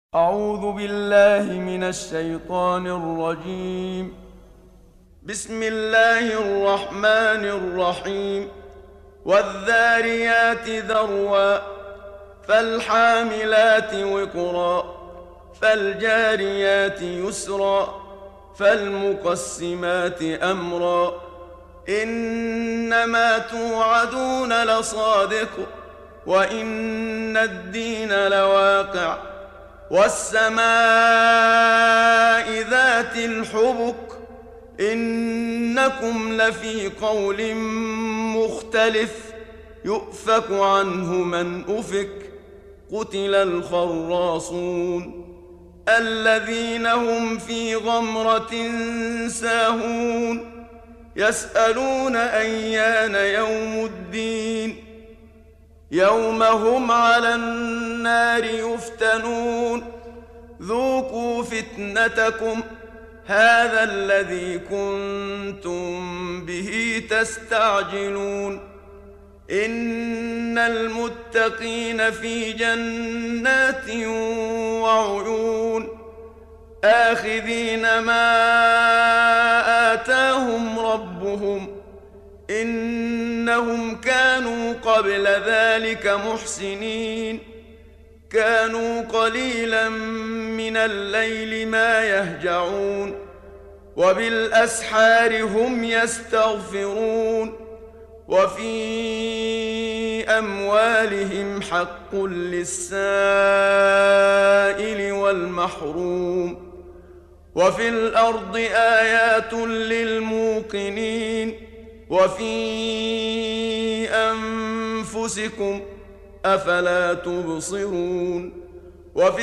أعوذ بالله من الشيطان الرجيم. بسم الله الرحمن الرحيم. والذاريات ذروا فالحاملات وقرا فالجاريات يسرا فالمقسمات أمرا إنما توعدون لصادق وإن الدين لواقع والسماء ذات الحبك إنكم لفي قول مختلف يؤفك عنه من أفك قتل الخراصون الذين هم في غمرة ساهون يسألون أيان يوم الدين يوم هم على النار يفتنون ذوقوا فتنتكم هذا الذي كنتم به تستعجلون إن المتقين في جنات وعيون آخذين ما آتاهم ربهم إنهم كانوا قبل ذلك محسنين كانوا قليلا من الليل ما يهجعون وبالأسحار هم يستغفرون وفي أموالهم حق للسائل والمحروم وفي الأرض آيات للموقنين وفي أنفسكم أفلا تبصرون وفي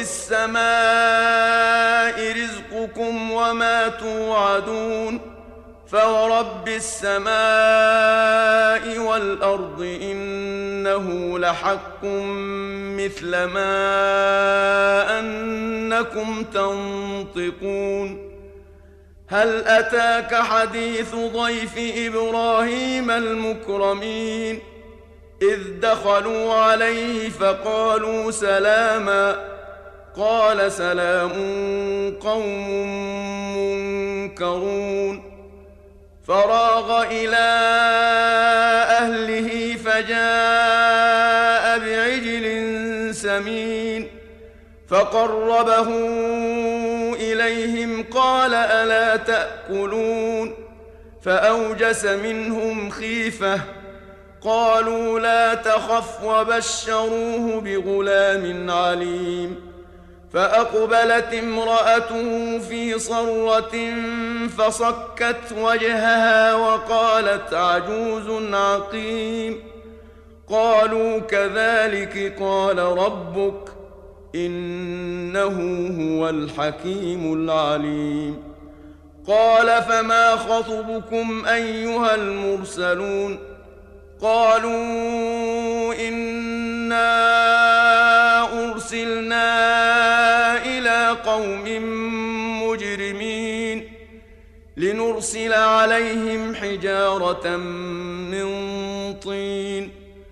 السماء رزقكم وما توعدون فورب السماء والأرض إنه لحق مثل ما أنكم تنطقون هل أتاك حديث ضيف إبراهيم المكرمين إذ دخلوا عليه فقالوا سلاما قال سلام قوم منكرون فراغ إلى أهله فجاء بعجل سمين فقربه إليهم قال ألا تأكلون فأوجس منهم خيفة قالوا لا تخف وبشروه بغلام عليم فأقبلت امرأته في صرة فصكت وجهها وقالت عجوز عقيم قالوا كذلك قال ربك إنه هو الحكيم العليم قال فما خطبكم أيها المرسلون قالوا إنا أرسلنا إلى قوم مجرمين لنرسل عليهم حجارة من طين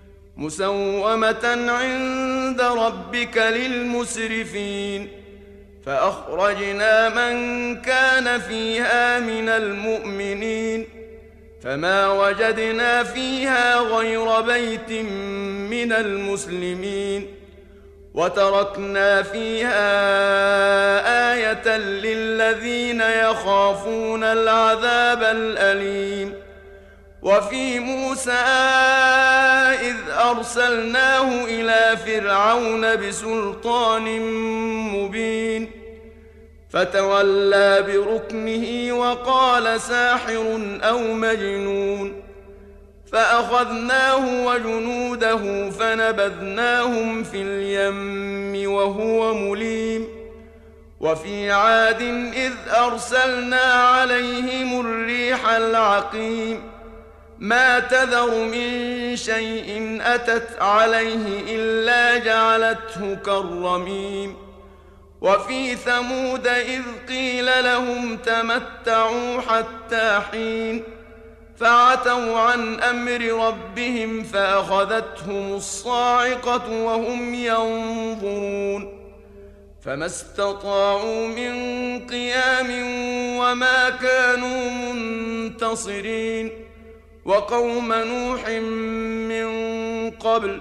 مسومة عند ربك للمسرفين فأخرجنا من كان فيها من المؤمنين فما وجدنا فيها غير بيت من المسلمين وتركنا فيها آية للذين يخافون العذاب الأليم وفي موسى إذ أرسلناه إلى فرعون بسلطان مبين فتولى بركنه وقال ساحر أو مجنون فأخذناه وجنوده فنبذناهم في اليم وهو مليم وفي عاد إذ أرسلنا عليهم الريح العقيم ما تذر من شيء أتت عليه إلا جعلته كالرميم وفي ثمود إذ قيل لهم تمتعوا حتى حين فعتوا عن أمر ربهم فأخذتهم الصاعقة وهم ينظرون فما استطاعوا من قيام وما كانوا منتصرين. وقوم نوح من قبل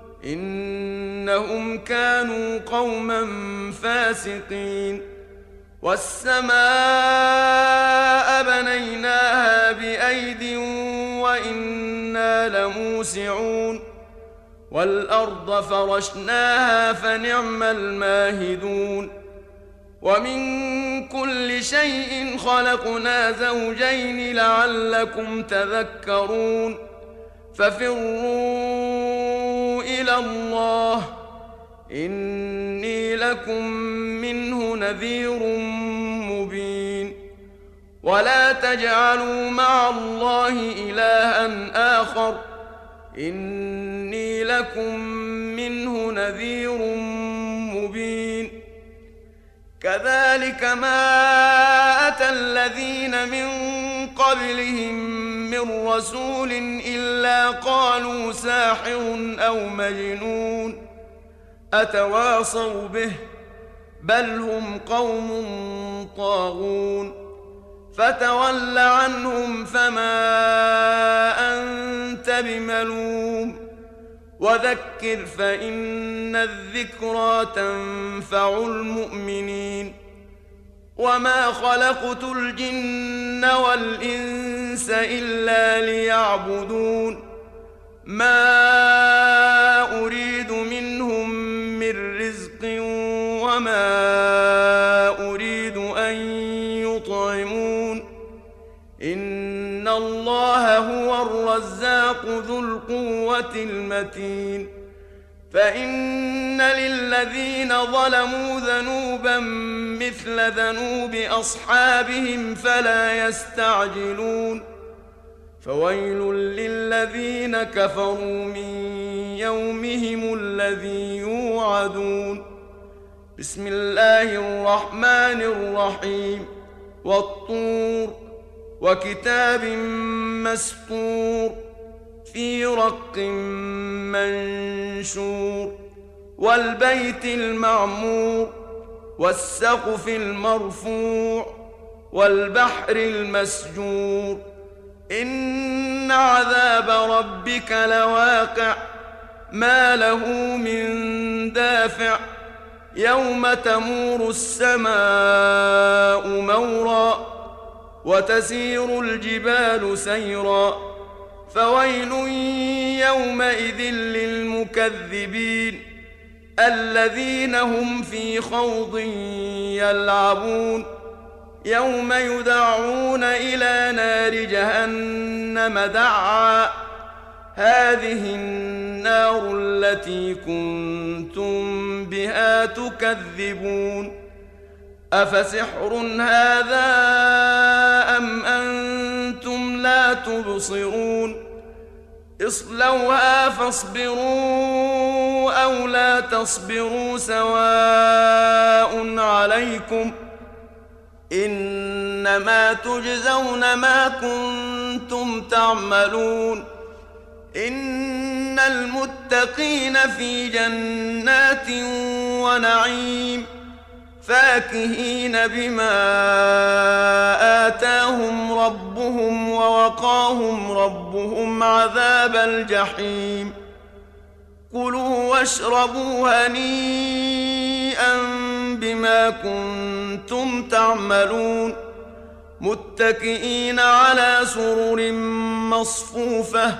إنهم كانوا قوما فاسقين. والسماء بنيناها بأيد وإنا لموسعون. والأرض فرشناها فنعم الماهدون. ومن كل شيء خلقنا زوجين لعلكم تذكرون. ففروا إلى الله إني لكم منه نذير مبين. ولا تجعلوا مع الله إلها آخر إني لكم منه نذير مبين. كذلك ما أتى الذين من قبلهم من رسول إلا قالوا ساحر أو مجنون أتواصوا به بل هم قوم طاغون. فتول عنهم فما أنت بملوم وذكر فإن الذكرى تنفع المؤمنين. وما خلقت الجن والإنس إلا ليعبدون ما أريد منهم من رزق وما أريد أن يطعمون إن الله هو الرزاق ذو القوة المتين. فإن للذين ظلموا ذنوبا مثل ذنوب أصحابهم فلا يستعجلون. فويل للذين كفروا من يومهم الذي يوعدون. بسم الله الرحمن الرحيم. والطور وكتاب مسطور في رق منشور. والبيت المعمور والسقف المرفوع والبحر المسجور. إن عذاب ربك لواقع ما له من دافع. يوم تمور السماء مورا وتسير الجبال سيرا. فويل يومئذ للمكذبين الذين هم في خوض يلعبون. يوم يدعون إلى نار جهنم دعا هذه النار التي كنتم بها تكذبون. أفسحر هذا أم أنتم لا تبصرون. اصلوها فاصبروا أو لا تصبروا سواء عليكم إنما تجزون ما كنتم تعملون. إن المتقين في جنات ونعيم فاكهين بما آتاهم ربهم ووقاهم ربهم عذاب الجحيم. كلوا واشربوا هنيئا بما كنتم تعملون. متكئين على سرر مصفوفة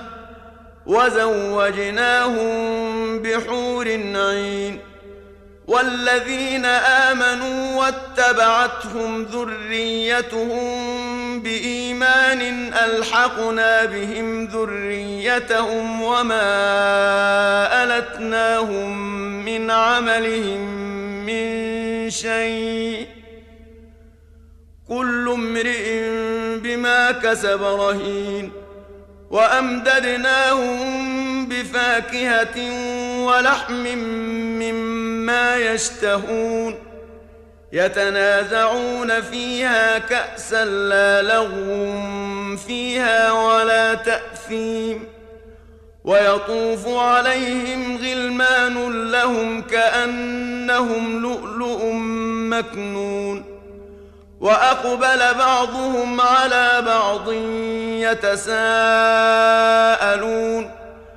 وزوجناهم بحور عين. والذين آمنوا واتبعتهم ذريتهم بإيمان ألحقنا بهم ذريتهم وما ألتناهم من عملهم من شيء كل امرئ بما كسب رهين. وأمددناهم بفاكهة ولحم مما يشتهون. يتنازعون فيها كأسا لا لغو فيها ولا تأثيم. ويطوف عليهم غلمان لهم كأنهم لؤلؤ مكنون وأقبل بعضهم على بعض يتساءلون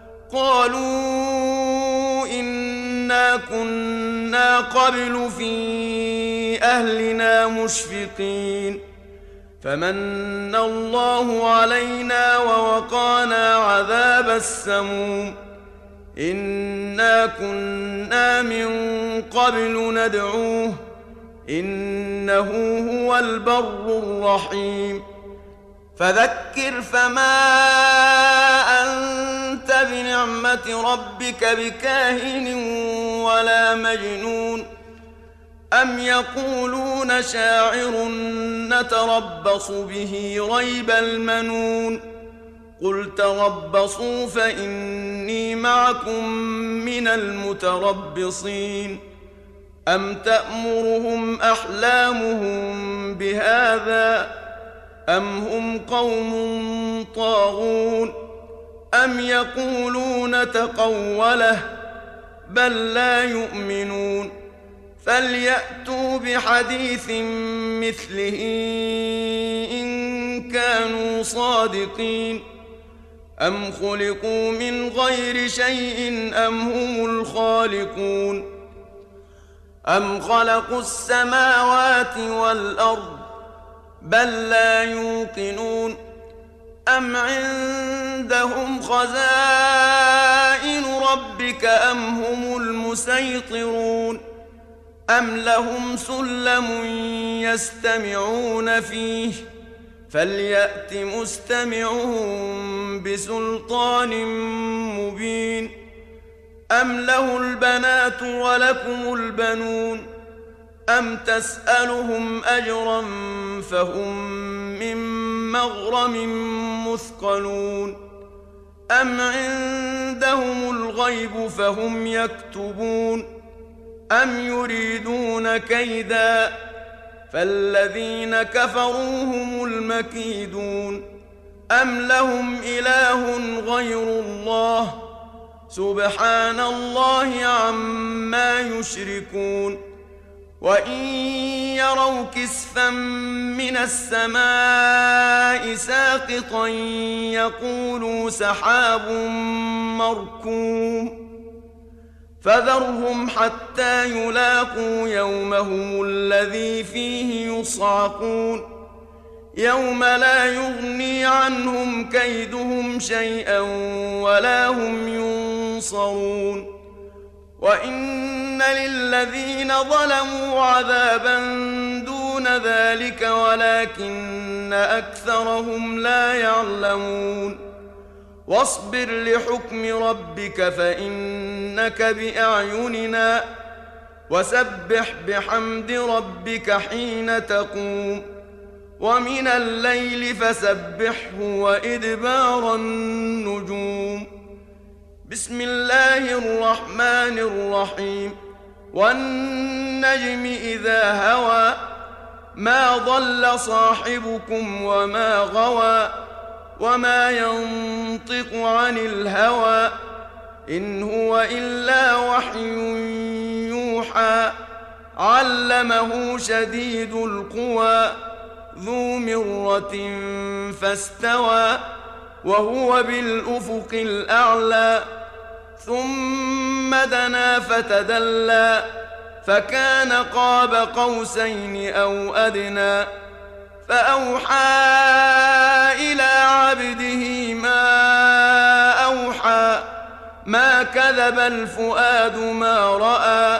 قالوا إنا كنا قبل في أهلنا مشفقين فمن الله علينا ووقانا عذاب السموم إنا كنا من قبل ندعوه إنه هو البر الرحيم فذكر فما أنت بنعمة ربك بكاهن ولا مجنون أم يقولون شاعر نتربص به ريب المنون قل تربصوا فإني معكم من المتربصين أم تأمرهم أحلامهم بهذا أم هم قوم طاغون أم يقولون تقوله بل لا يؤمنون فليأتوا بحديث مثله إن كانوا صادقين أم خلقوا من غير شيء أم هم الخالقون أم خلقوا السماوات والأرض بل لا يوقنون أم عندهم خزائن ربك أم هم المسيطرون أم لهم سلم يستمعون فيه فليأت مستمعهم بسلطان مبين أم له البنات ولكم البنون أم تسألهم أجرا فهم من مغرم مثقلون أم عندهم الغيب فهم يكتبون أم يريدون كيدا فالذين كفروا هم المكيدون أم لهم إله غير الله سبحان الله عما يشركون وإن يروا كسفا من السماء ساقطا يقولوا سحاب مركوم فذرهم حتى يلاقوا يومهم الذي فيه يصعقون يوم لا يغني عنهم كيدهم شيئا ولا هم ينصرون وإن للذين ظلموا عذابا دون ذلك ولكن أكثرهم لا يعلمون واصبر لحكم ربك فإنك بأعيننا وسبح بحمد ربك حين تقوم ومن الليل فسبحه وإدبار النجوم بسم الله الرحمن الرحيم والنجم إذا هوى ما ضل صاحبكم وما غوى وما ينطق عن الهوى إن هو إلا وحي يوحى علمه شديد القوى ذو مرة فاستوى وهو بالأفق الأعلى ثم دنا فتدلى فكان قاب قوسين أو أدنى فأوحى إلى عبده ما أوحى ما كذب الفؤاد ما رأى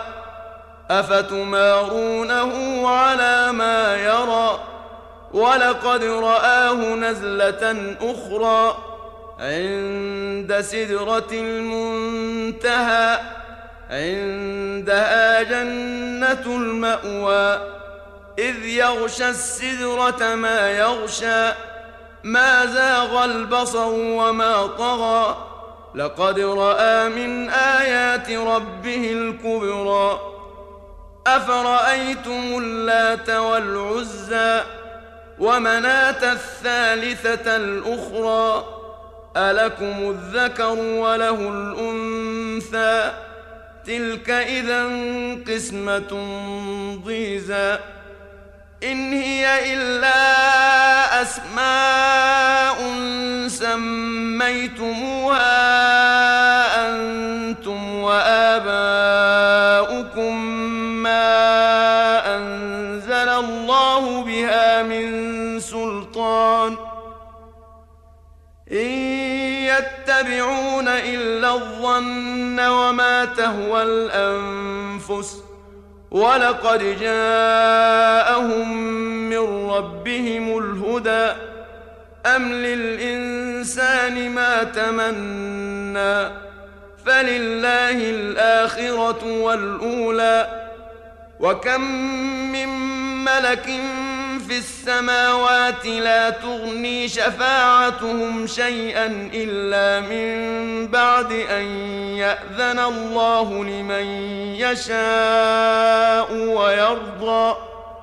أفتمارونه على ما يرى ولقد رآه نزلة أخرى عند سدرة المنتهى عندها جنة المأوى إذ يغشى السدرة ما يغشى ما زاغ البصر وما طغى لقد رأى من آيات ربه الكبرى أفرأيتم اللات والعزى ومناة الثالثة الأخرى ألكم الذكر وله الأنثى تلك إذا قسمة ضيزى إن هي إلا أسماء سميتموها أنتم وآباؤكم ما أنزل الله بها من سلطان إن يتبعون إلا الظن وما تهوى الأنفس ولقد جاءهم من ربهم الهدى أم للإنسان ما تمنى فلله الآخرة والأولى وكم من ملك في السماوات لا تغني شفاعتهم شيئا إلا من بعد أن يأذن الله لمن يشاء ويرضى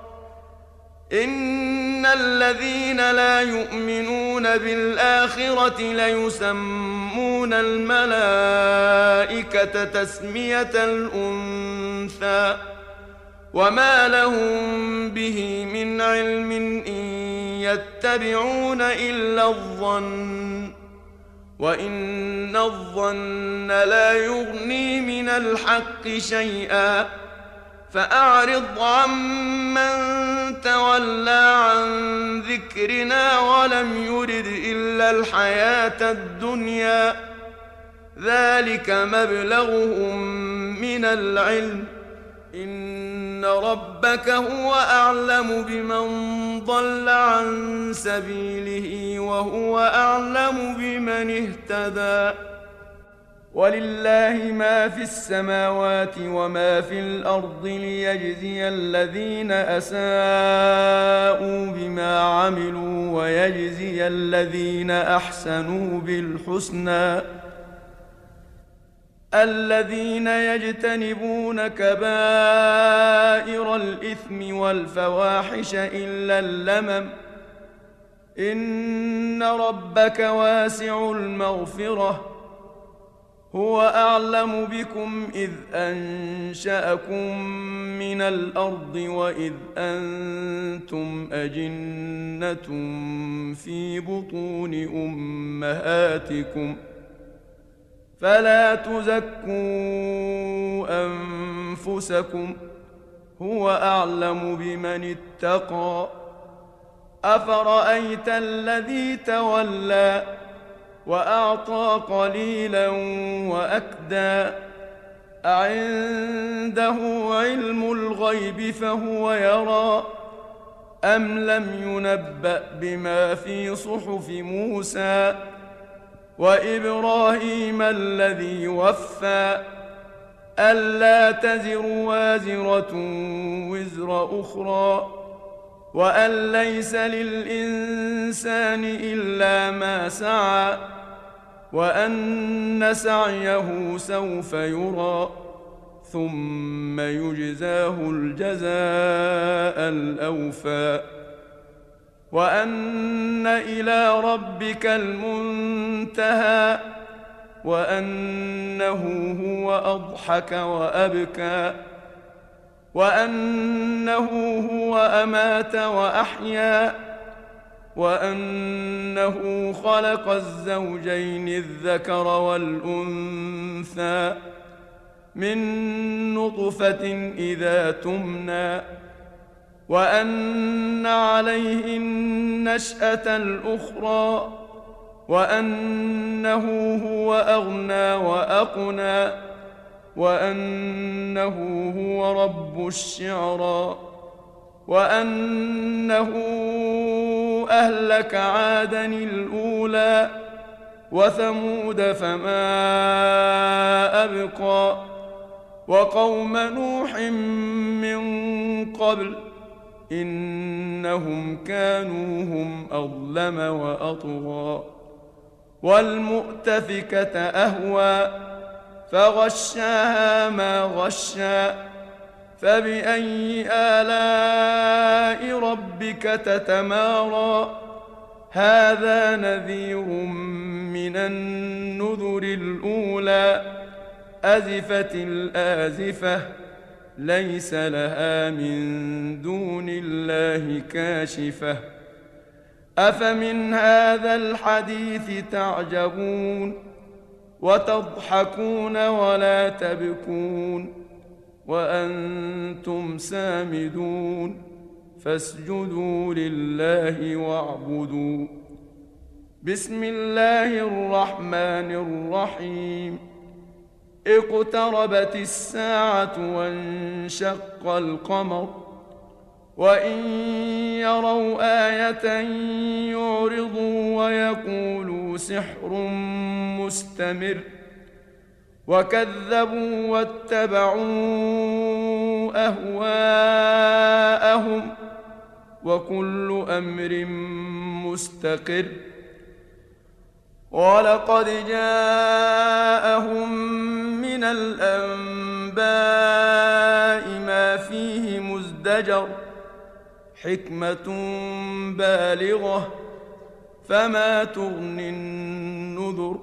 إن الذين لا يؤمنون بالآخرة ليسمون الملائكة تسمية الأنثى وما لهم به من علم إن يتبعون إلا الظن وإن الظن لا يغني من الحق شيئا فأعرض عمن تولى عن ذكرنا ولم يرد إلا الحياة الدنيا ذلك مبلغهم من العلم إن ربك هو أعلم بمن ضل عن سبيله وهو أعلم بمن اهتدى ولله ما في السماوات وما في الأرض ليجزي الذين أساءوا بما عملوا ويجزي الذين أحسنوا بالحسنى الذين يجتنبون كبائر الإثم والفواحش إلا اللمم إن ربك واسع المغفرة هو أعلم بكم إذ أنشأكم من الأرض وإذ أنتم أجنة في بطون أمهاتكم فلا تزكوا أنفسكم هو أعلم بمن اتقى أفرأيت الذي تولى وأعطى قليلا وأكدى أعنده علم الغيب فهو يرى أم لم ينبأ بما في صحف موسى وإبراهيم الذي وفى ألا تزر وازرة وزر أخرى وأن ليس للإنسان إلا ما سعى وأن سعيه سوف يرى ثم يجزاه الجزاء الأوفى وأن إلى ربك المنتهى وأنه هو أضحك وأبكى وأنه هو أمات وأحيا وأنه خلق الزوجين الذكر والأنثى من نطفة إذا تمنى وأن عليه النشأة الأخرى وأنه هو أغنى وأقنى وأنه هو رب الشعرى وأنه أهلك عادا الأولى وثمود فما أبقى وقوم نوح من قبل إنهم كانوا هم أظلم وأطغى والمؤتفكة أهوى فغشاها ما غشى فبأي آلاء ربك تتمارى هذا نذير من النذر الأولى أزفت الآزفة ليس لها من دون الله كاشفة أفمن هذا الحديث تعجبون وتضحكون ولا تبكون وأنتم سامدون فاسجدوا لله واعبدوا. بسم الله الرحمن الرحيم. اقتربت الساعة وانشق القمر وإن يروا آية يعرضوا ويقولوا سحر مستمر وكذبوا واتبعوا أهواءهم وكل أمر مستقر ولقد جاءهم من الأنباء ما فيه مزدجر حكمة بالغة فما تغني النذر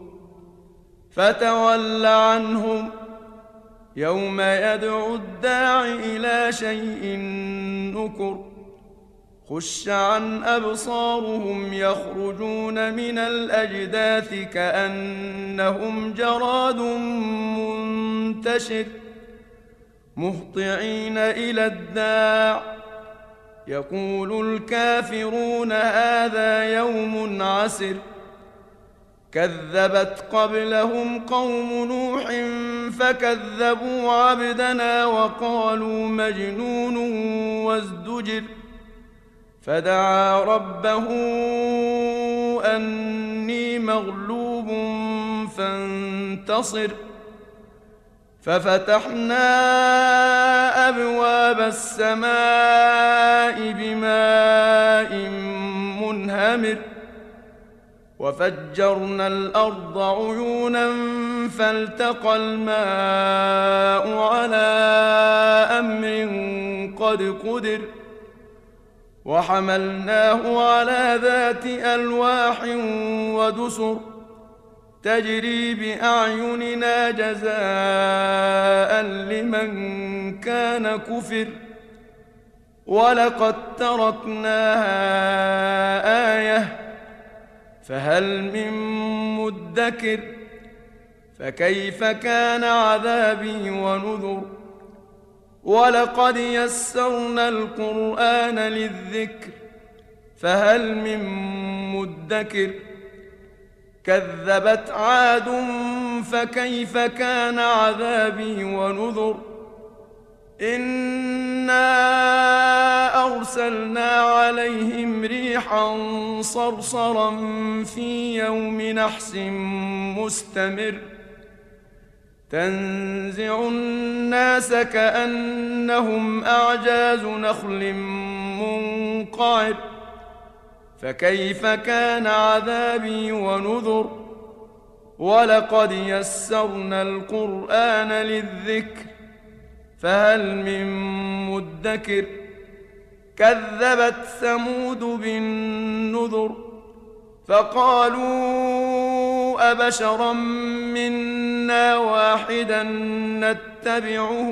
فتول عنهم يوم يدعو الداع إلى شيء نكر خش عن أبصارهم يخرجون من الأجداث كأنهم جراد منتشر مهطعين إلى الداع يقول الكافرون هذا يوم عسر كذبت قبلهم قوم نوح فكذبوا عبدنا وقالوا مجنون وازدجر فدعا ربه أني مغلوب فانتصر ففتحنا أبواب السماء بماء منهمر وفجرنا الأرض عيونا فالتقى الماء على أمر قد قدر وحملناه على ذات ألواح ودسر تجري بأعيننا جزاء لمن كان كفر ولقد تركناها آية فهل من مدكر فكيف كان عذابي ونذر ولقد يسرنا القرآن للذكر فهل من مدكر كذبت عاد فكيف كان عذابي ونذر إنا أرسلنا عليهم ريحا صرصرا في يوم نحس مستمر تنزع الناس كأنهم أعجاز نخل منقعر فكيف كان عذابي ونذر ولقد يسرنا القرآن للذكر فهل من مدكر كذبت ثمود بالنذر فقالوا أبشرا منا واحدا نتبعه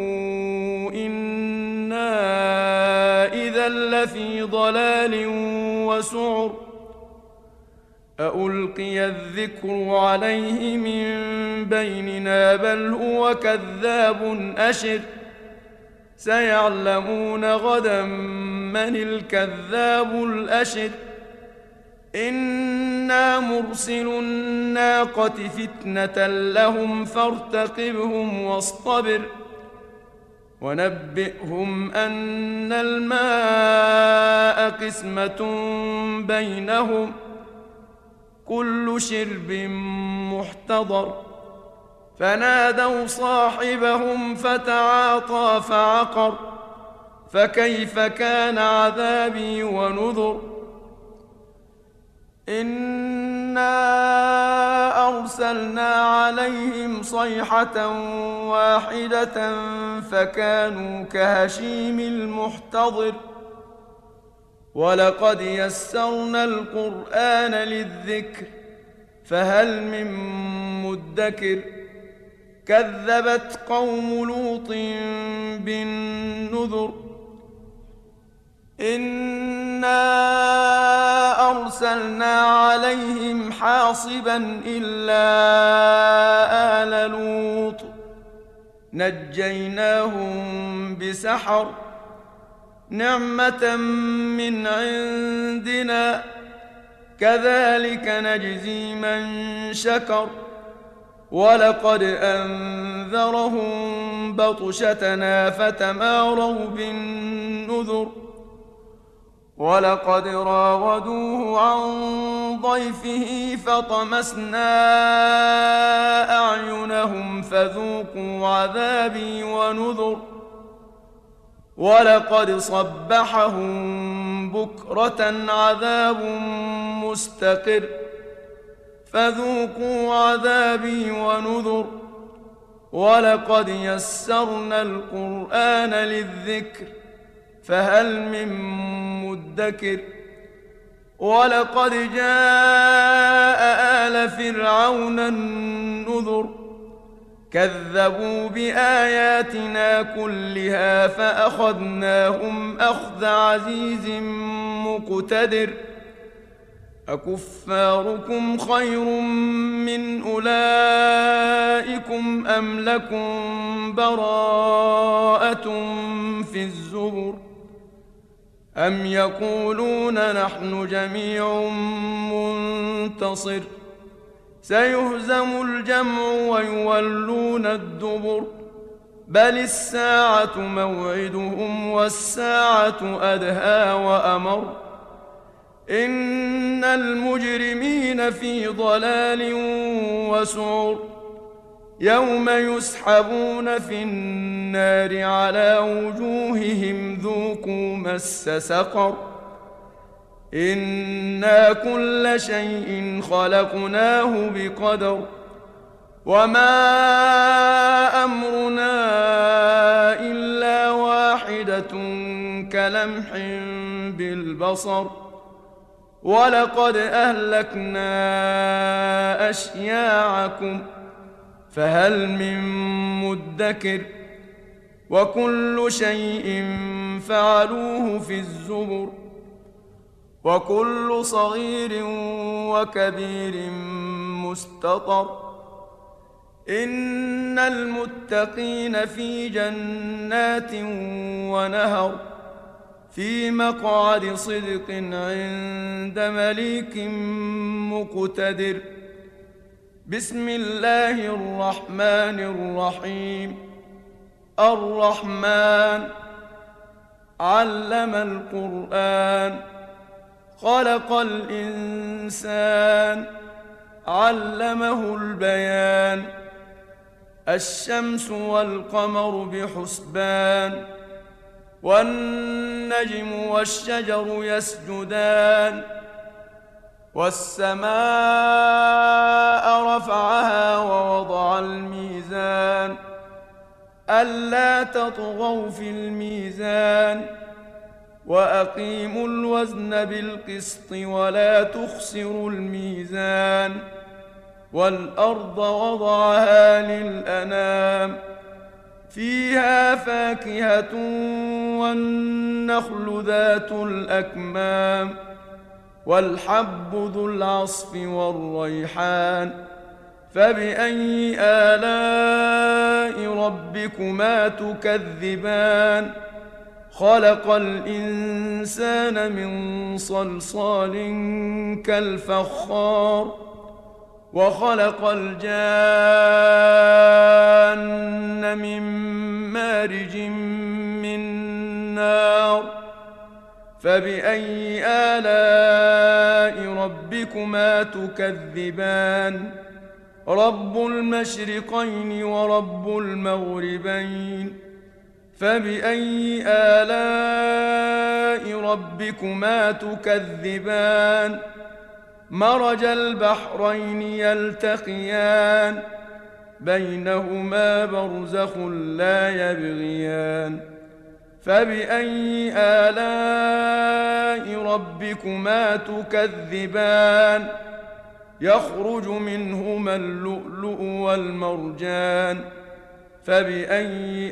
إنا إذا لفي ضلال وسعر أألقي الذكر عليه من بيننا بل هو كذاب أشر سيعلمون غدا من الكذاب الأشر إنا مرسل الناقة فتنة لهم فارتقبهم واصطبر ونبئهم أن الماء قسمة بينهم كل شرب محتضر فنادوا صاحبهم فتعاطى فعقر فكيف كان عذابي ونذر إنا أرسلنا عليهم صيحة واحدة فكانوا كهشيم المحتضر ولقد يسرنا القرآن للذكر فهل من مدكر كذبت قوم لوط بالنذر إنا أرسلنا عليهم حاصبا إلا آل لوط نجيناهم بسحر نعمة من عندنا كذلك نجزي من شكر ولقد أنذرهم بطشتنا فتماروا بالنذر ولقد راودوه عن ضيفه فطمسنا أعينهم فذوقوا عذابي ونذر ولقد صبحهم بكرة عذاب مستقر فذوقوا عذابي ونذر ولقد يسرنا القرآن للذكر فهل من مدكر ولقد جاء آل فرعون النذر كذبوا بآياتنا كلها فأخذناهم أخذ عزيز مقتدر أكفاركم خير من أولئكم أم لكم براءة في الزبر أم يقولون نحن جميع منتصر سيهزم الجمع ويولون الدبر بل الساعة موعدهم والساعة أدهى وأمر إن المجرمين في ضلال وسعر يوم يسحبون في النار على وجوههم ذوقوا مس سقر إنا كل شيء خلقناه بقدر وما أمرنا إلا واحدة كلمح بالبصر ولقد أهلكنا أشياعكم فهل من مدكر وكل شيء فعلوه في الزبر وكل صغير وكبير مستطر إن المتقين في جنات ونهر في مقعد صدق عند مليك مقتدر بسم الله الرحمن الرحيم الرحمن علم القرآن خلق الإنسان علمه البيان الشمس والقمر بحسبان والنجم والشجر يسجدان والسماء رفعها ووضع الميزان ألا تطغوا في الميزان وأقيموا الوزن بالقسط ولا تخسروا الميزان والأرض وضعها للأنام فيها فاكهة والنخل ذات الأكمام والحب ذو العصف والريحان فبأي آلاء ربكما تكذبان خلق الإنسان من صلصال كالفخار وخلق الجان من مارج من نار فبأي آلاء ربكما تكذبان رب المشرقين ورب المغربين فبأي آلاء ربكما تكذبان مرج البحرين يلتقيان بينهما برزخ لا يبغيان فبأي آلاء ربكما تكذبان يخرج منهما اللؤلؤ والمرجان فبأي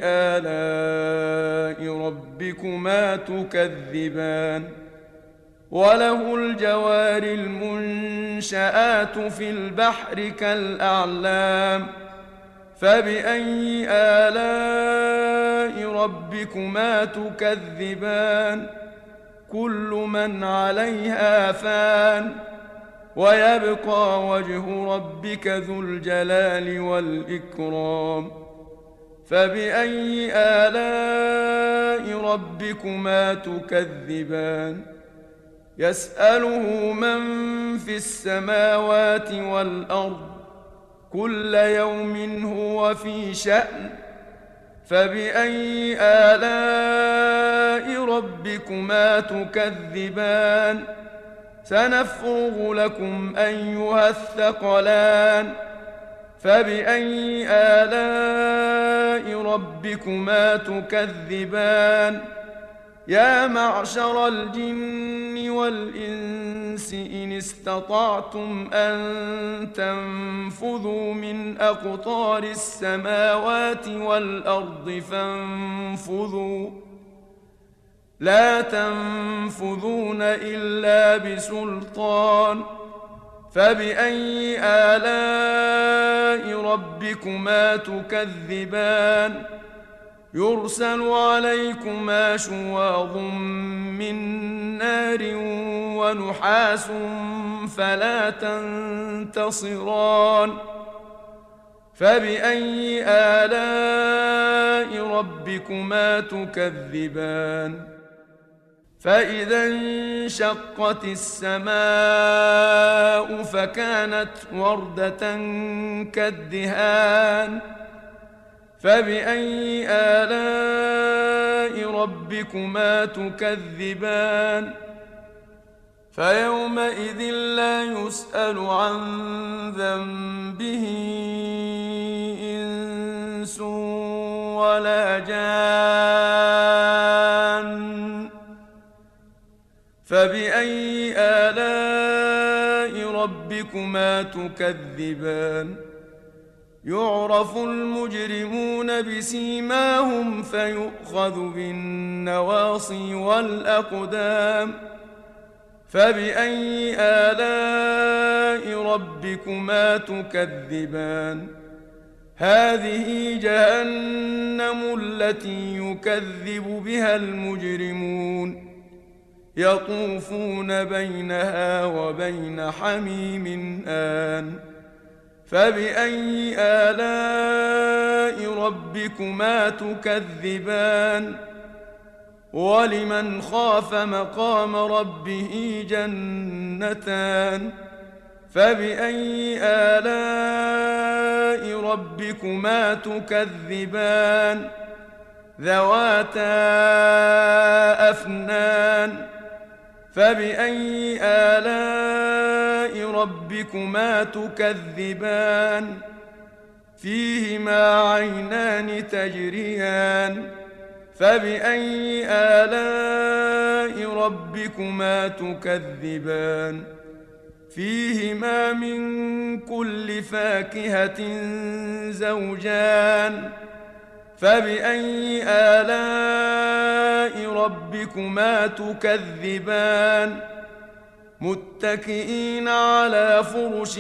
آلاء ربكما تكذبان وله الجوار المنشآت في البحر كالأعلام فبأي آلاء ربكما تكذبان كل من عليها فان ويبقى وجه ربك ذو الجلال والإكرام فبأي آلاء ربكما تكذبان يسأله من في السماوات والأرض كل يوم هو في شأن فبأي آلاء ربكما تكذبان سنفرغ لكم أيها الثقلان فبأي آلاء ربكما تكذبان يا معشر الجن والإنس إن استطعتم أن تنفذوا من أقطار السماوات والأرض فانفذوا لا تنفذون إلا بسلطان فبأي آلاء ربكما تكذبان يرسل عليكما شواظ من نار ونحاس فلا تنتصران فبأي آلاء ربكما تكذبان فإذا انشقت السماء فكانت وردة كالدهان فبأي آلاء ربكما تكذبان فيومئذ لا يسأل عن ذنبه إنس ولا جان فبأي آلاء ربكما تكذبان يعرف المجرمون بسيماهم فيؤخذ بالنواصي والأقدام فبأي آلاء ربكما تكذبان هذه جهنم التي يكذب بها المجرمون يطوفون بينها وبين حميم آن فبأي آلاء ربكما تكذبان ولمن خاف مقام ربه جنتان فبأي آلاء ربكما تكذبان ذواتا أفنان فبأي آلاء ربكما تكذبان فيهما عينان تجريان فبأي آلاء ربكما تكذبان فيهما من كل فاكهة زوجان فبأي آلاء ربكما تكذبان متكئين على فرش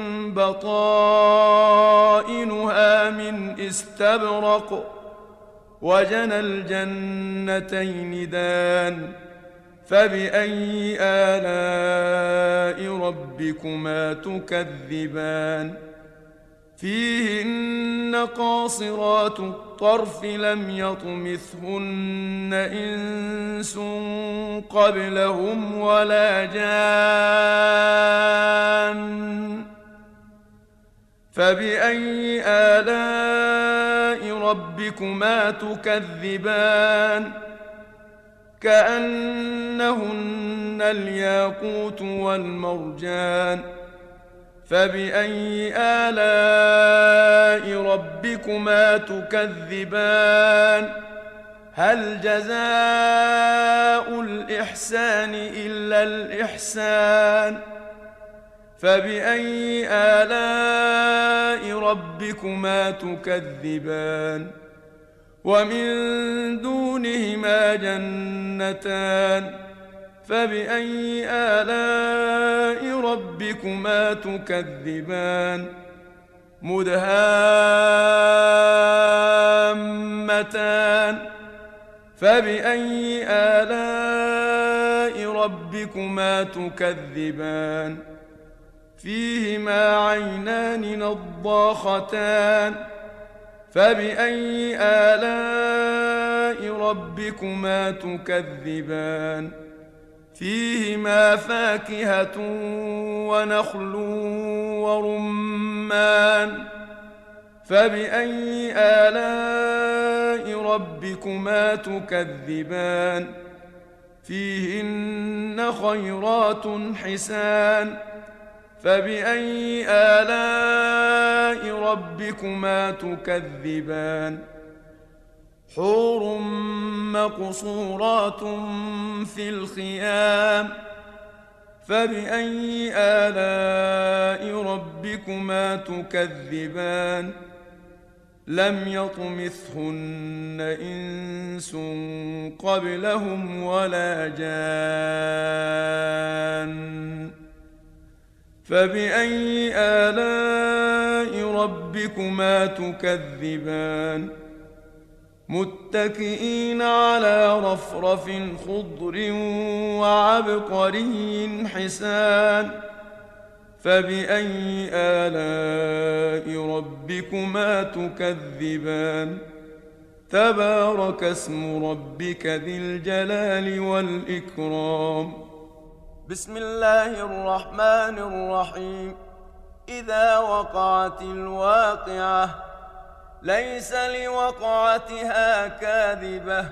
بطائنها من استبرق وجنى الجنتين دان فبأي آلاء ربكما تكذبان فيهن قاصرات الطرف لم يطمثهن إنس قبلهم ولا جان فبأي آلاء ربكما تكذبان كأنهن الياقوت والمرجان فبأي آلاء ربكما تكذبان هل جزاء الإحسان إلا الإحسان فبأي آلاء ربكما تكذبان ومن دونهما جنتان فبأي آلاء ربكما تكذبان مدهامتان فبأي آلاء ربكما تكذبان فيهما عينان نضاختان فبأي آلاء ربكما تكذبان فيهما فاكهة ونخل ورمان فبأي آلاء ربكما تكذبان فيهن خيرات حسان فبأي آلاء ربكما تكذبان حور مقصورات في الخيام فبأي آلاء ربكما تكذبان لم يطمثهن إنس قبلهم ولا جان فبأي آلاء ربكما تكذبان متكئين على رفرف خضر وعبقري حسان فبأي آلاء ربكما تكذبان تبارك اسم ربك ذي الجلال والإكرام بسم الله الرحمن الرحيم إذا وقعت الواقعة ليس لوقعتها كاذبة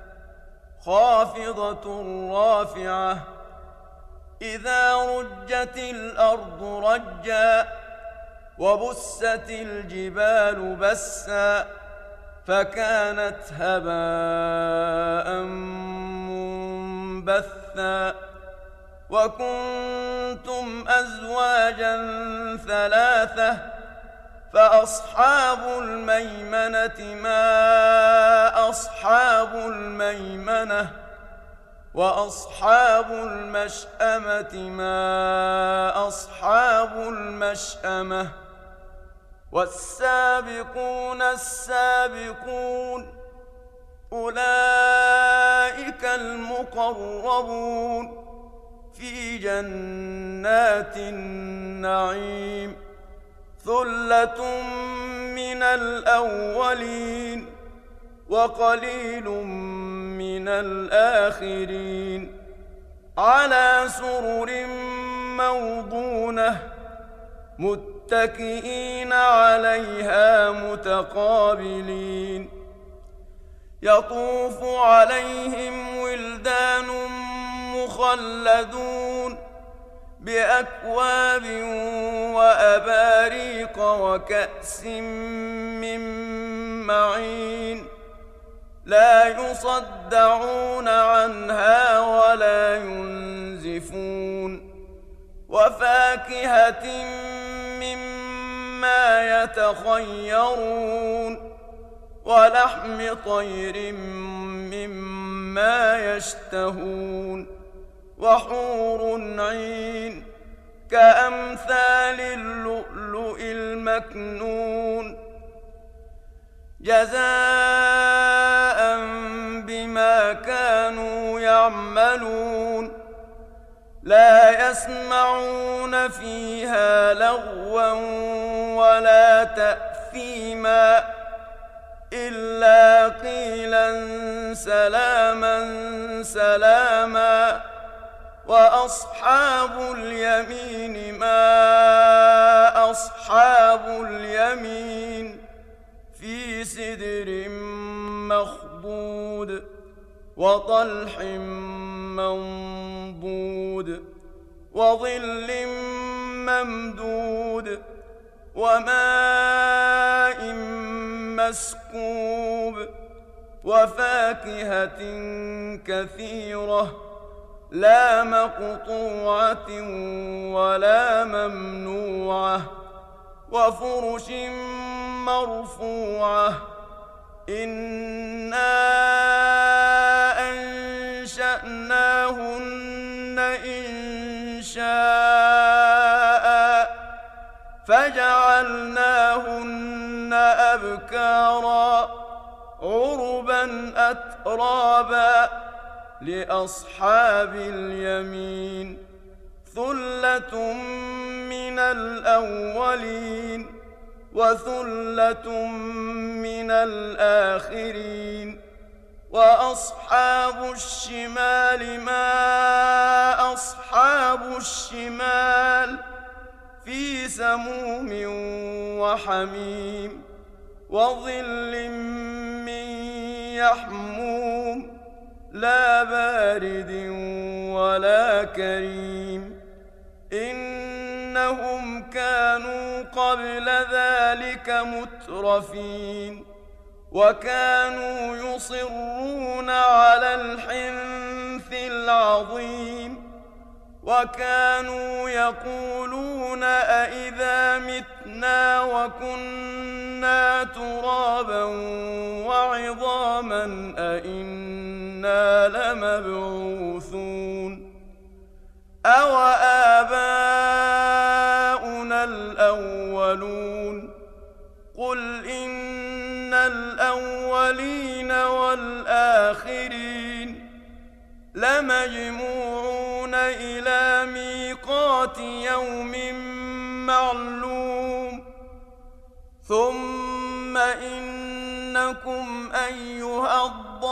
خافضة رافعة إذا رجت الأرض رجا وبست الجبال بسا فكانت هباء منبثا وكنتم أزواجا ثلاثة فأصحاب الميمنة ما أصحاب الميمنة وأصحاب المشأمة ما أصحاب المشأمة والسابقون السابقون أولئك المقربون في جنات النعيم ثلة من الأولين وقليل من الآخرين على سرر موضونة متكئين عليها متقابلين يطوف عليهم ولدان مخلدون بأكواب وأباريق وكأس من معين لا يصدعون عنها ولا ينزفون وفاكهة مما يتخيرون ولحم طير مما يشتهون وحور عين كأمثال اللؤلؤ المكنون جزاء بما كانوا يعملون لا يسمعون فيها لغوا ولا تأثيما إلا قيلا سلاما سلاما وأصحاب اليمين ما أصحاب اليمين في سدر مخضود وطلح منضود وظل ممدود وماء مسكوب وفاكهة كثيرة لا مقطوعة ولا ممنوعة وفرش مرفوعة إنا أنشأناهن إنشاء فجعلناهن أبكارا عربا أترابا لأصحاب اليمين ثلة من الأولين وثلة من الآخرين وأصحاب الشمال ما أصحاب الشمال في سموم وحميم وظل من يحموم لا بارد ولا كريم إنهم كانوا قبل ذلك مترفين وكانوا يصرون على الحنث العظيم وكانوا يقولون أإذا متنا وكنا ترابا وعظاما أإنا لمبعوثون أو آباؤنا الأولون قل إن الأولين والآخرين لمجموعون إلى ميقات يوم معلوم ثم إنكم أيها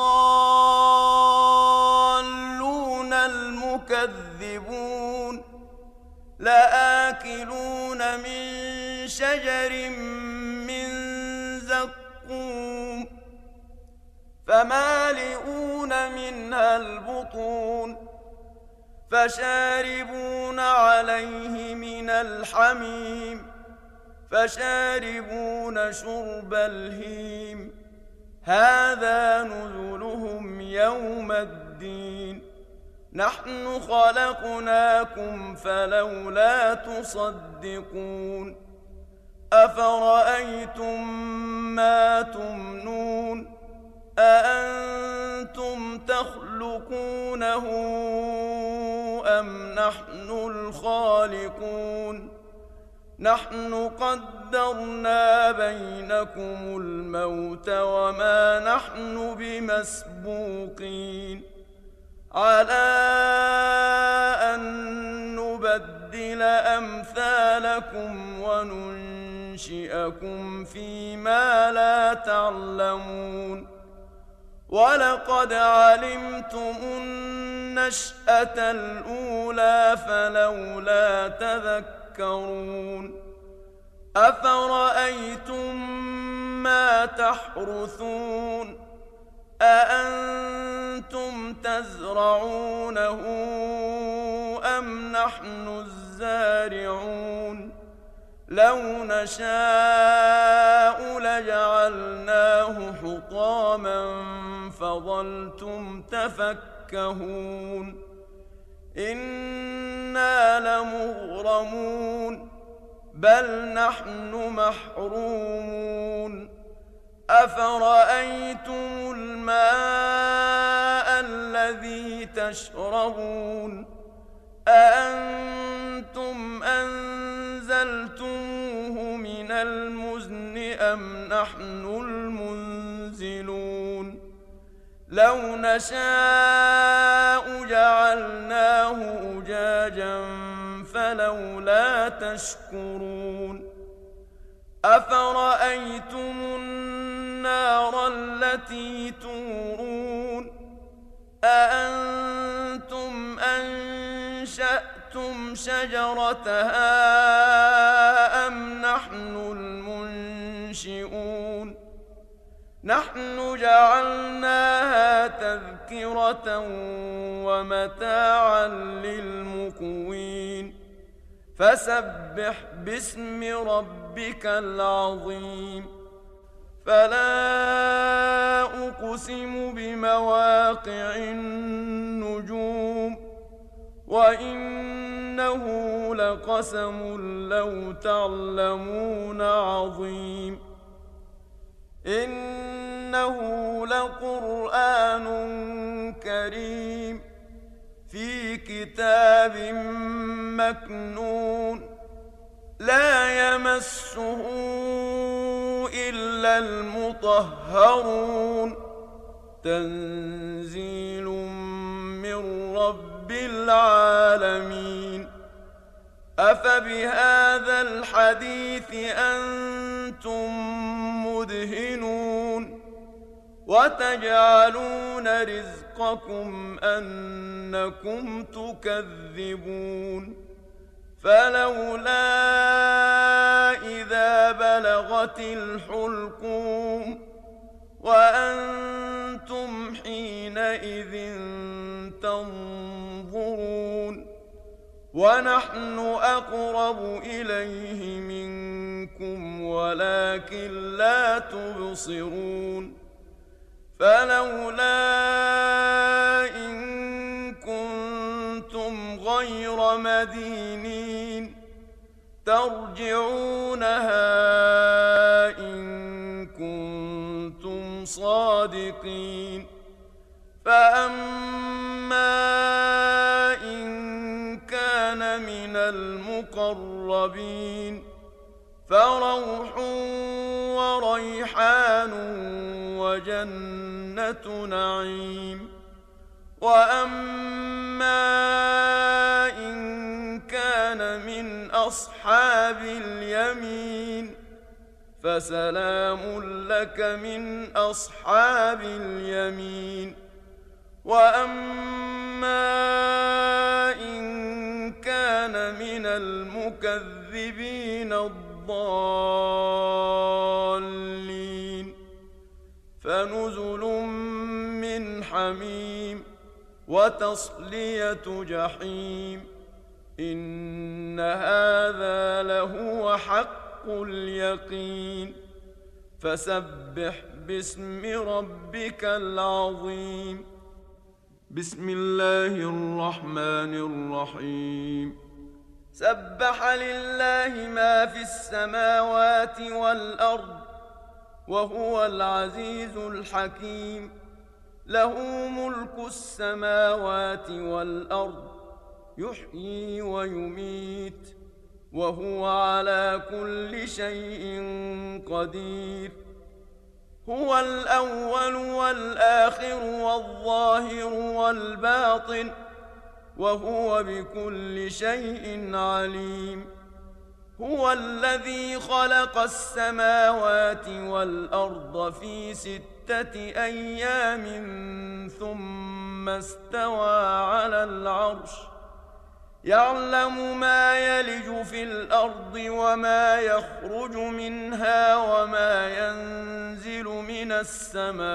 الضالون المكذبون لآكلون من شجر من زقوم فمالئون منها البطون فشاربون عليه من الحميم فشاربون شرب الهيم هذا نزلهم يوم الدين نحن خلقناكم فلولا تصدقون أفرأيتم ما تمنون أأنتم تخلقونه أم نحن الخالقون نحن قدرنا بينكم الموت وما نحن بمسبوقين على أن نبدل أمثالكم وننشئكم فيما لا تعلمون ولقد علمتم النشأة الأولى فلولا تذكرون أفرأيتم ما تحرثون أأنتم تزرعونه أم نحن الزارعون لو نشاء لجعلناه حطاما فظلتم تفكهون إنا لمغرمون بل نحن محرومون أفرأيتم الماء الذي تشربون أأنتم أنزلتموه من المزن أم نحن المنزلون لو نشاء جعلناه أجاجا فلولا تشكرون أفرأيتم النار التي تورون أأنتم أنشأتم شجرتها أم نحن المنشئون نحن جعلناها تذكرة ومتاعا للمقوين فسبح باسم ربك العظيم فلا أقسم بمواقع النجوم وإنه لقسم لو تعلمون عظيم إنه لقرآن كريم في كتاب مكنون لا يمسه إلا المطهرون تنزيل من رب العالمين أفبهذا الحديث أنتم مدهنون وتجعلون رزقكم أنكم تكذبون فلولا إذا بلغت الحلقوم وأنتم حينئذ تنظرون ونحن أقرب إليه منكم ولكن لا تبصرون فلولا إن كنتم غير مدينين ترجعونها إن كنتم صادقين فأما إن كان من المقربين فروح وريحان وجنة نعيم وأما إن كان من أصحاب اليمين فسلام لك من أصحاب اليمين وأما إن كان من المكذبين الضالين فنزل من حميم وتصلية جحيم إن هذا لهو حق اليقين فسبح باسم ربك العظيم بسم الله الرحمن الرحيم سبح لله ما في السماوات والأرض وهو العزيز الحكيم له ملك السماوات والأرض يحيي ويميت وهو على كل شيء قدير هو الأول والآخر والظاهر والباطن وهو بكل شيء عليم هو الذي خلق السماوات والأرض في 6 أيام ثم استوى على العرش يعلم ما يلج في الأرض وما يخرج منها وما ينزل من السماء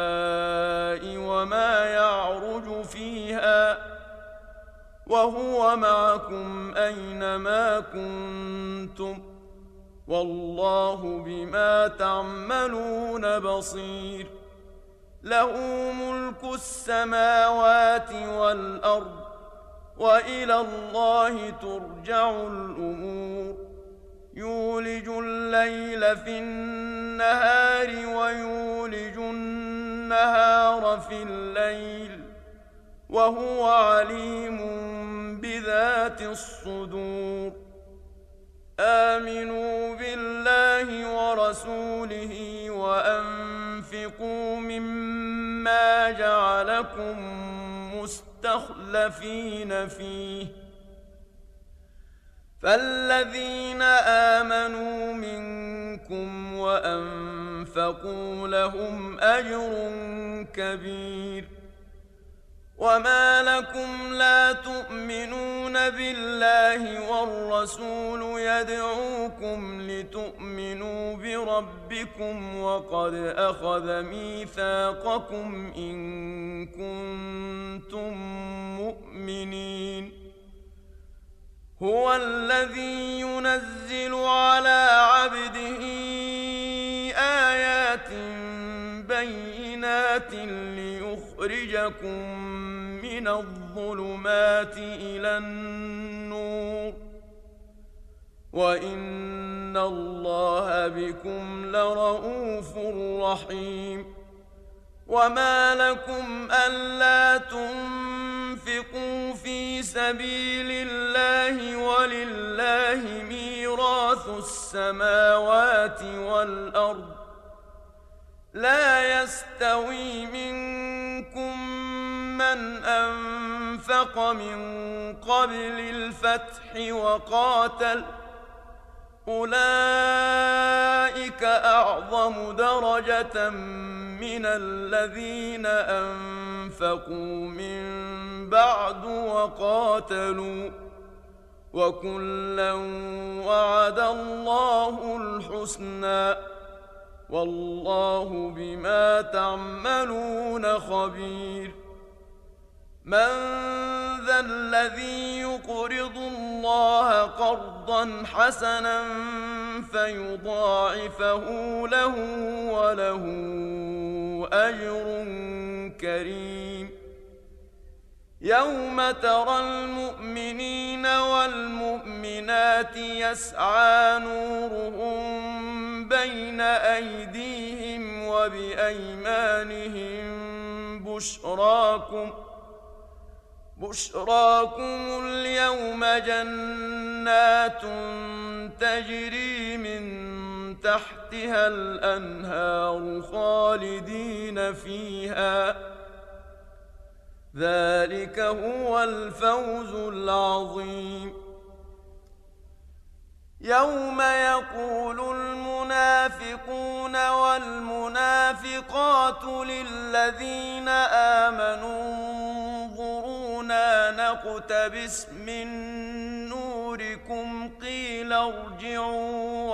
وما يعرج فيها وهو معكم أينما كنتم والله بما تعملون بصير له ملك السماوات والأرض وإلى الله ترجع الأمور يولج الليل في النهار ويولج النهار في الليل وهو عليم بذات الصدور آمنوا بالله ورسوله وأنفقوا مما جعلكم مستخلفين فيه فالذين آمنوا منكم وأنفقوا لهم أجر كبير وما لكم لا تؤمنون بالله والرسول يدعوكم لتؤمنوا بربكم وقد أخذ ميثاقكم إن كنتم مؤمنين هو الذي ينزل على عبده آيات بينات ليخرجكم من الظلمات الظلمات إلى النور وإن الله بكم لرءوف رحيم وما لكم ألا تنفقوا في سبيل الله ولله ميراث السماوات والأرض لا يستوي منكم من أنفق من قبل الفتح وقاتل أولئك أعظم درجة من الذين أنفقوا من بعد وقاتلوا وكلا وعد الله الحسنى والله بما تعملون خبير من ذا الذي يقرض الله قرضا حسنا فيضاعفه له وله أجر كريم يوم ترى المؤمنين والمؤمنات يسعى نورهم بين أيديهم وبأيمانهم بشراكم اليوم جنات تجري من تحتها الأنهار خالدين فيها ذلك هو الفوز العظيم يوم يقول المنافقون والمنافقات للذين آمنوا انظرونا نقتبس من نوركم قيل ارجعوا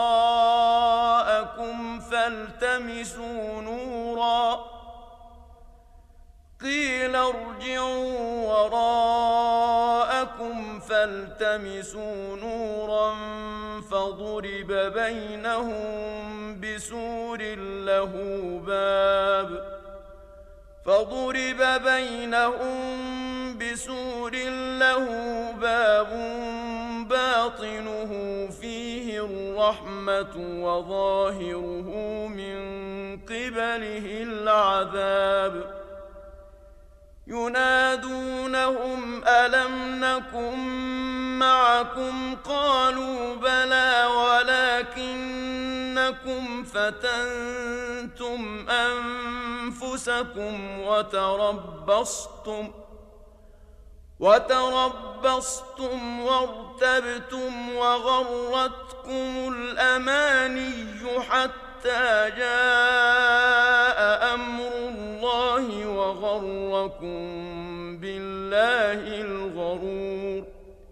وراءكم فالتمسوا نورا فضرب بينهم بسور له باب باطنه فيه الرحمة وظاهره من قبله العذاب ينادونهم ألم نكن معكم قالوا بلى ولكنكم فتنتم أنفسكم وتربصتم وارتبتم وغرتكم الأماني حتى جاء أمر الله وغركم بالله الغرور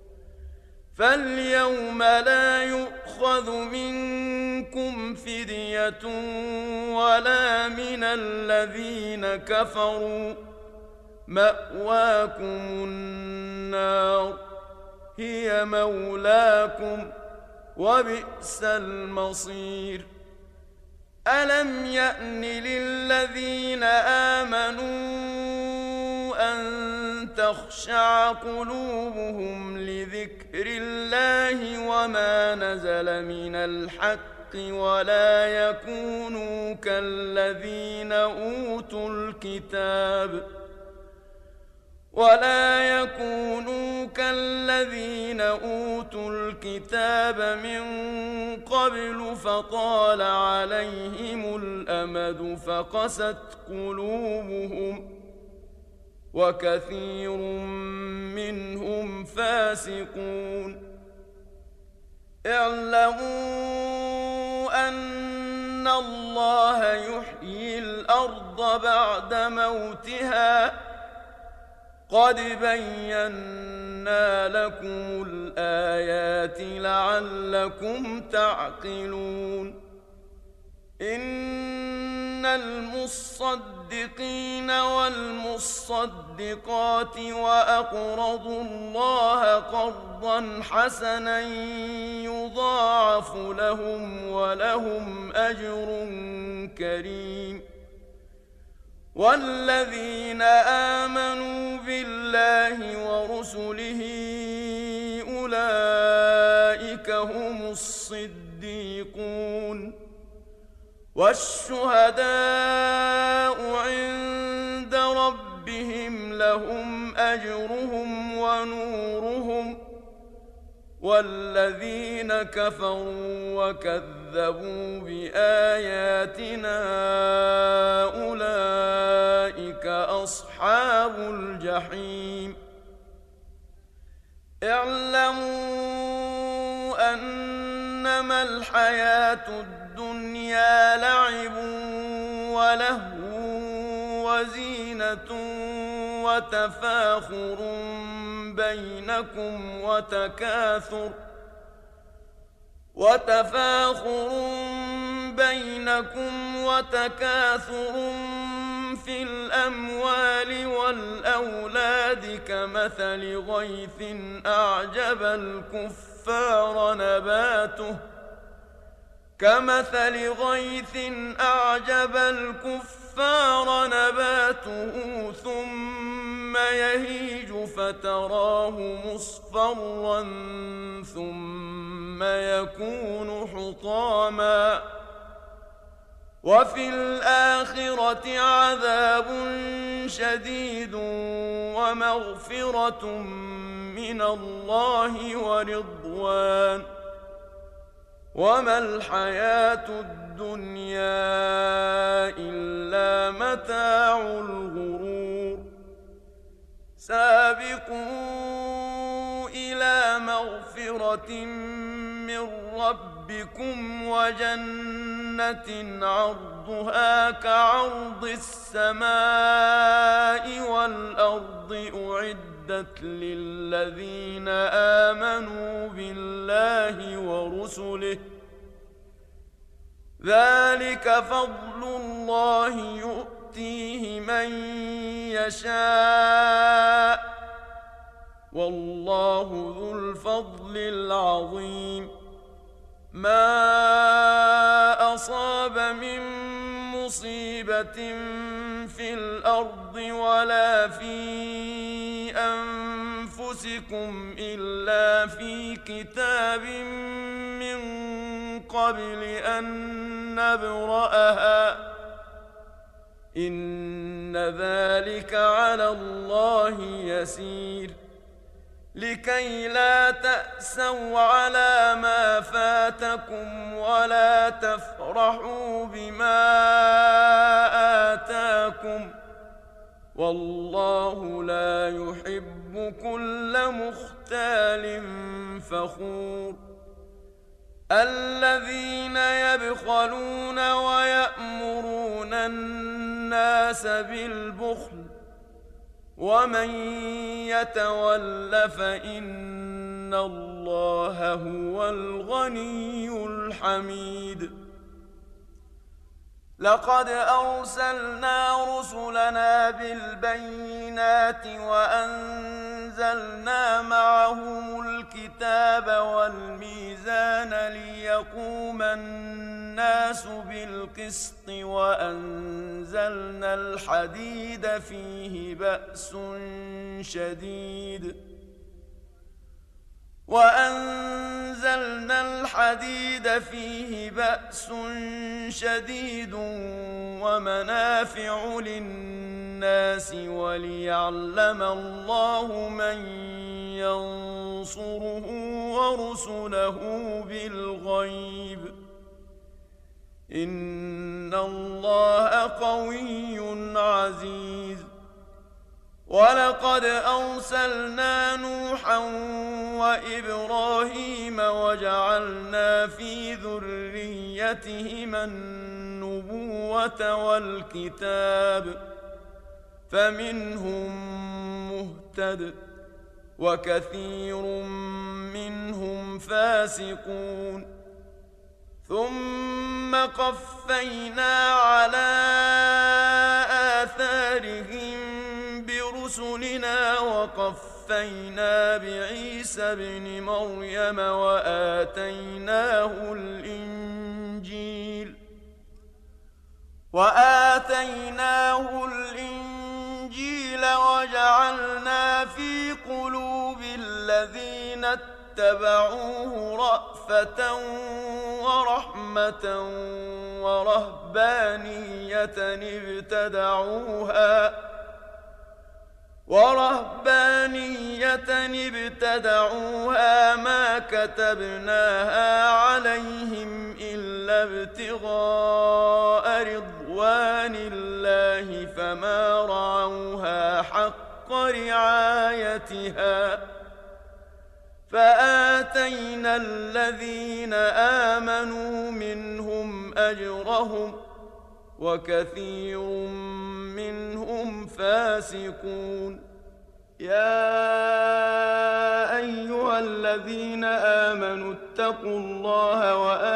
فاليوم لا يؤخذ منكم فدية ولا من الذين كفروا مأواكم النار هي مولاكم وبئس المصير ألم يأن للذين آمنوا أن تخشع قلوبهم لذكر الله وما نزل من الحق ولا يكونوا كالذين أوتوا الكتاب من قبل فطال عليهم الأمد فقست قلوبهم وكثير منهم فاسقون اعلموا أن الله يحيي الأرض بعد موتها قد بينا لكم الآيات لعلكم تعقلون إن المصدقين والمصدقات وأقرضوا الله قرضا حسنا يضاعف لهم ولهم أجر كريم والذين آمنوا بالله ورسله أولئك هم الصديقون والشهداء عند ربهم لهم أجرهم ونورهم والذين كفروا وكذبوا بآياتنا أولئك أصحاب الجحيم اعلموا أنما الحياة الدنيا لعب ولهو وزينة وتفاخر بينكم وتكاثر في الأموال والأولاد كمثل غيث أعجب الكفار نباته ثم يهيج فتراه مصفرا ثم يكون حطاما وفي الآخرة عذاب شديد ومغفرة من الله ورضوان وما الحياة الدنيا إلا متاع الغرور سابقوا إلى مغفرة من ربكم وجنة عرضها كعرض السماء والأرض أعدت للذين آمنوا بالله ورسله ذلك فضل الله يؤتيه من يشاء والله ذو الفضل العظيم ما أصاب من مصيبة في الأرض ولا في أنفسكم إلا في كتاب من قبل أن نبرأها إن ذلك على الله يسير لكي لا تأسوا على ما فاتكم ولا تفرحوا بما آتاكم والله لا يحب كل مختال فخور الذين يبخلون ويأمرون الناس بالبخل ومن يتول فإن الله هو الغني الحميد لقد أرسلنا رسلنا بالبينات وأنزلنا معهم الكتاب والميزان ليقوم الناس بالقسط وأنزلنا الحديد فيه بأس شديد ومنافع للناس وليعلم الله من ينصره ورسله بالغيب إن الله قوي عزيز ولقد أرسلنا نوحا وإبراهيم وجعلنا في ذريتهما النبوة والكتاب فمنهم مهتد وكثير منهم فاسقون ثم قفينا على آثارهم برسلنا وقفينا بعيسى ابن مريم وآتيناه الإنجيل وجعلنا في قلوب الذين اتبعوه رأفة ورحمة ورهبانية ابتدعوها ما كتبناها عليهم إلا ابتغاء رضوان الله فما رعوها حق رعايتها فآتينا الذين آمنوا منهم أجرهم وكثير منهم فاسقون يا أيها الذين آمنوا اتقوا الله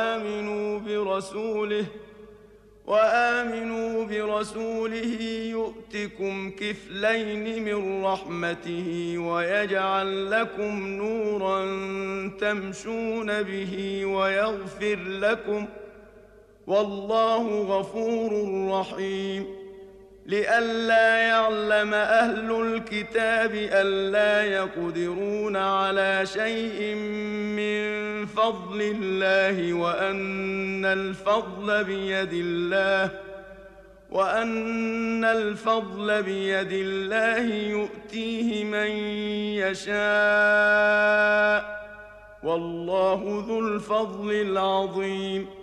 وآمنوا برسوله يؤتكم كفلين من رحمته ويجعل لكم نورا تمشون به ويغفر لكم والله غفور رحيم لئلا يعلم أهل الكتاب ألا يقدرون على شيء من فضل الله وأن الفضل بيد الله يؤتيه من يشاء والله ذو الفضل العظيم